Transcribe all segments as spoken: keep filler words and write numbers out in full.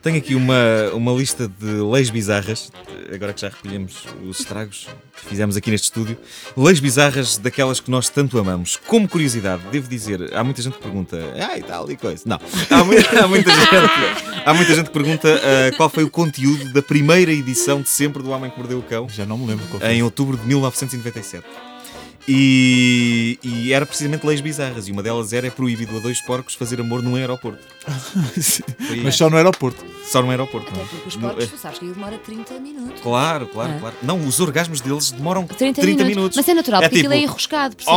Tenho aqui uma, uma lista de leis bizarras, agora que já recolhemos os estragos que fizemos aqui neste estúdio. Leis bizarras daquelas que nós tanto amamos. Como curiosidade, devo dizer, há muita gente que pergunta, ah, e tal e coisa. Não, há, muita, há, muita, gente, há muita gente que pergunta uh, qual foi o conteúdo da primeira edição de sempre do Homem que Mordeu o Cão. Já não me lembro qual foi. Em outubro de mil novecentos e noventa e sete. E, e era precisamente leis bizarras. E uma delas era: é proibido a dois porcos fazer amor num aeroporto. Mas só no aeroporto. Só no aeroporto. Até porque os porcos, tu sabes que ele demora trinta minutos. Claro, claro, Ah. claro. Não, os orgasmos deles demoram trinta, trinta minutos. minutos. Mas é natural, É porque tipo, aquilo é enroscado. Percebes?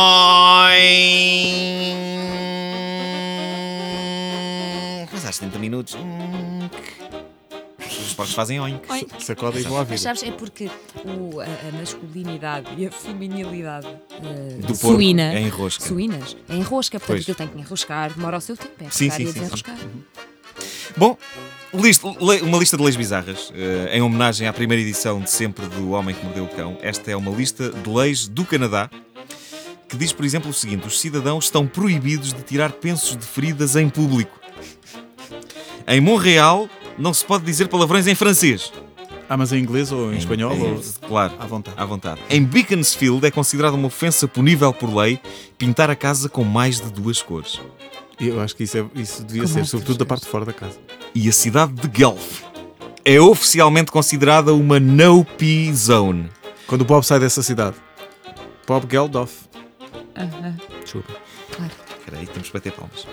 Oi. Mas às trinta minutos. hum, Os porcos fazem oink. Oi. Sacode igual à Mas vida. sabes, é porque o, a, a masculinidade e a feminilidade uh, Do porco suína, é em rosca. suínas, é enrosca, portanto Pois. aquilo tem que enroscar, demora o seu tempo, é Sim, enroscar sim, e sim, sim. desenroscar. Bom, lista- le- uma lista de leis bizarras, eh, em homenagem à primeira edição de sempre do Homem que Mordeu o Cão. Esta é uma lista de leis do Canadá que diz, por exemplo, o seguinte: os cidadãos estão proibidos de tirar pensos de feridas em público. Em Montreal não se pode dizer palavrões em francês. Ah, mas em inglês ou em espanhol? Em- Ou... Claro, À vontade. à vontade. Em Beaconsfield é considerada uma ofensa punível por lei pintar a casa com mais de duas cores. Eu acho que isso, é, isso devia Com ser, mais sobretudo da duas parte de fora da casa. E a cidade de Guelph é oficialmente considerada uma no-pee zone. Quando o Bob sai dessa cidade. Bob Geldof. Aham, Desculpa. claro. Espera aí, temos que bater palmas.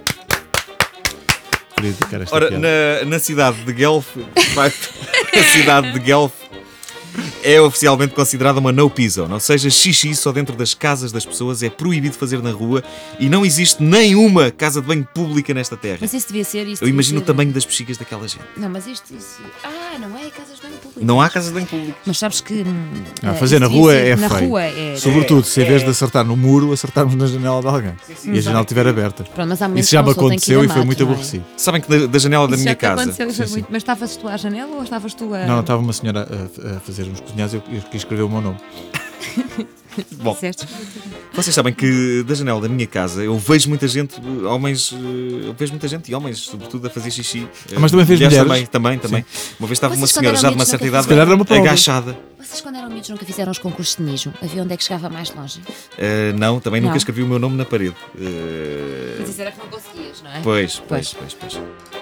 Queria dedicar esta Ora, piada. na, na cidade de Guelph, de facto, a cidade de Guelph é oficialmente considerada uma no-pee zone, ou seja, xixi só dentro das casas das pessoas é proibido fazer na rua e não existe nenhuma casa de banho pública nesta terra. Mas isso devia ser isso. Eu devia imagino o ser- tamanho das bexigas daquela gente. Não, mas isto, isso. Ah, não é casas de banho públicas. Não há casas de banho públicas. Mas sabes que. hum, Ah, eh, fazer isso na devia rua ser- é Na feio. rua é. Sobretudo, se em É, vez é. de acertar no muro, acertarmos na janela de alguém. E a janela estiver aberta. Pronto, mas há momentos Isso já que me uma pessoa tem que ir aconteceu a e foi mato, muito não é? aborrecido. Sabem que da, da janela da Isso minha já te casa... aconteceu, foi Sim, muito- sim. Mas estavas tu à janela ou estavas tu a. Não, não, estava uma senhora a, a fazer uns cozinhados e eu, eu quis escrever o meu nome. Bom, Disseste? vocês sabem que da janela da minha casa eu vejo muita gente, eh, homens, eh, eu vejo muita gente e homens, sobretudo, a fazer xixi. Eh, Ah, mas também vês mulheres? Também, também, também. Uma vez estava Vocês, uma quando senhora eram já de uma miúdos, certa nunca idade Se calhar era uma prova. agachada. Vocês, quando eram miúdos, nunca fizeram os concursos de mijo? A ver onde é que chegava mais longe? Eh, não, também nunca Não. escrevi o meu nome na parede. Eh, Mas isso era que não conseguias, não é? pois, pois, pois, pois.